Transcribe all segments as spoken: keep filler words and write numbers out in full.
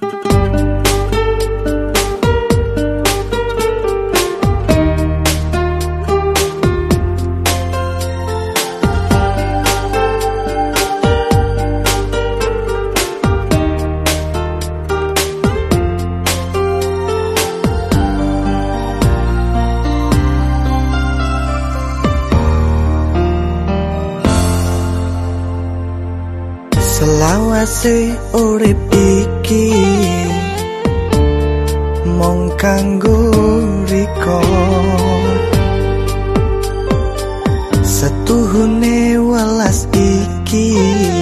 Selawase urip iki mung kanggo riko, setuhune welas iki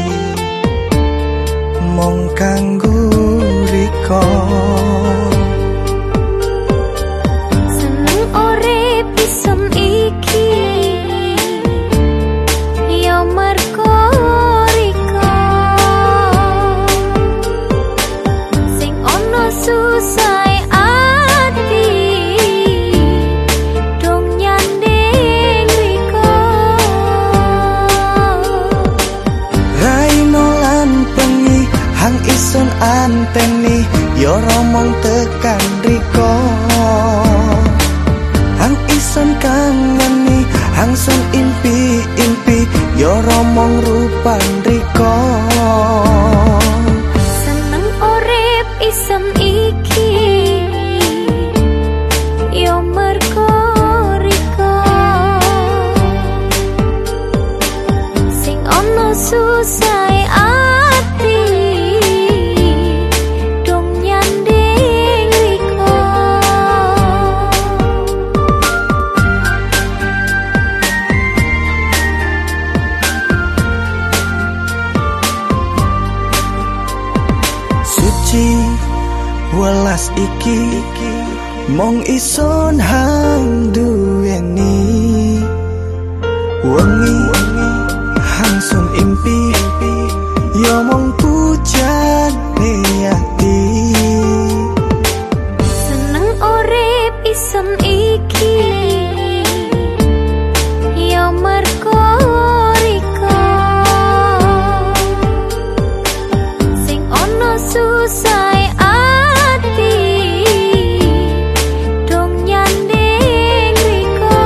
mung kanggo riko. Seneng urip isem iki yo merko susai ati dong nyanding riko. Raino lan pengi hang ison anteni yo romong tekan riko. Hang ison kangeni hang son impi-impi yo romong rupan riko. Seneng urip isem iki yo merko riko, sing ono susai ati dong nyanding riko. Suci welas iki mong ison hang duweni, wengi hang sun impi yo mong pujan ati. Seneng urip isem iki yo merko riko, sing ono susai ati dong nyanding riko.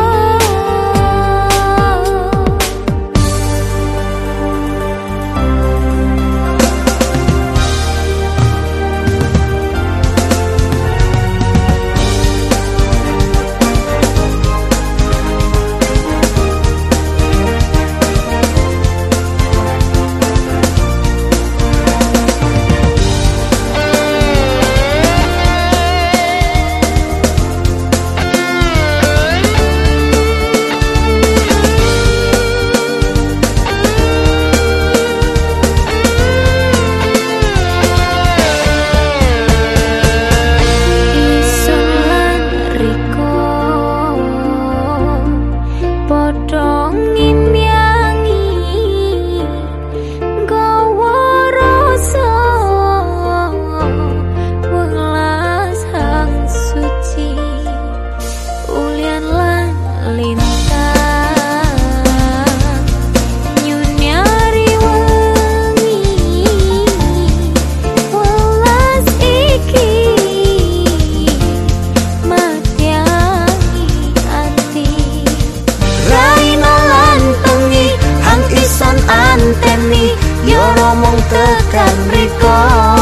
Anteni yo romong tekan riko,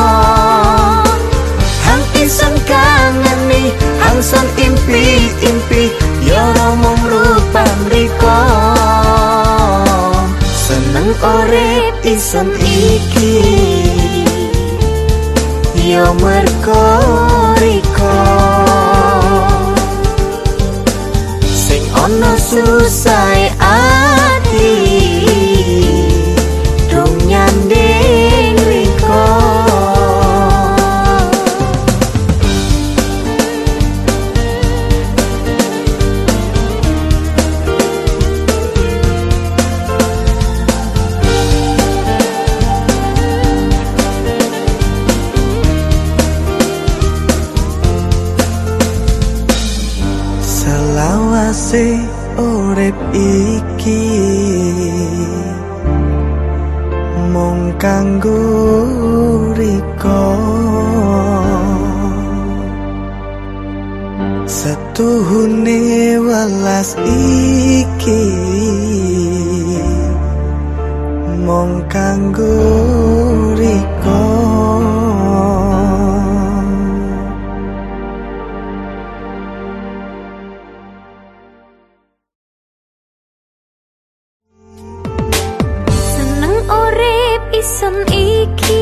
hang ison kangeni hang son impi-impi yo romong rupan riko. Seneng urip ison iki yo merko riko, sing ono susai ati dong nyanding riko. Selawase urip iki mung kanggo riko. tuhune welas iki mong kanggo riko. Seneng urip ison iki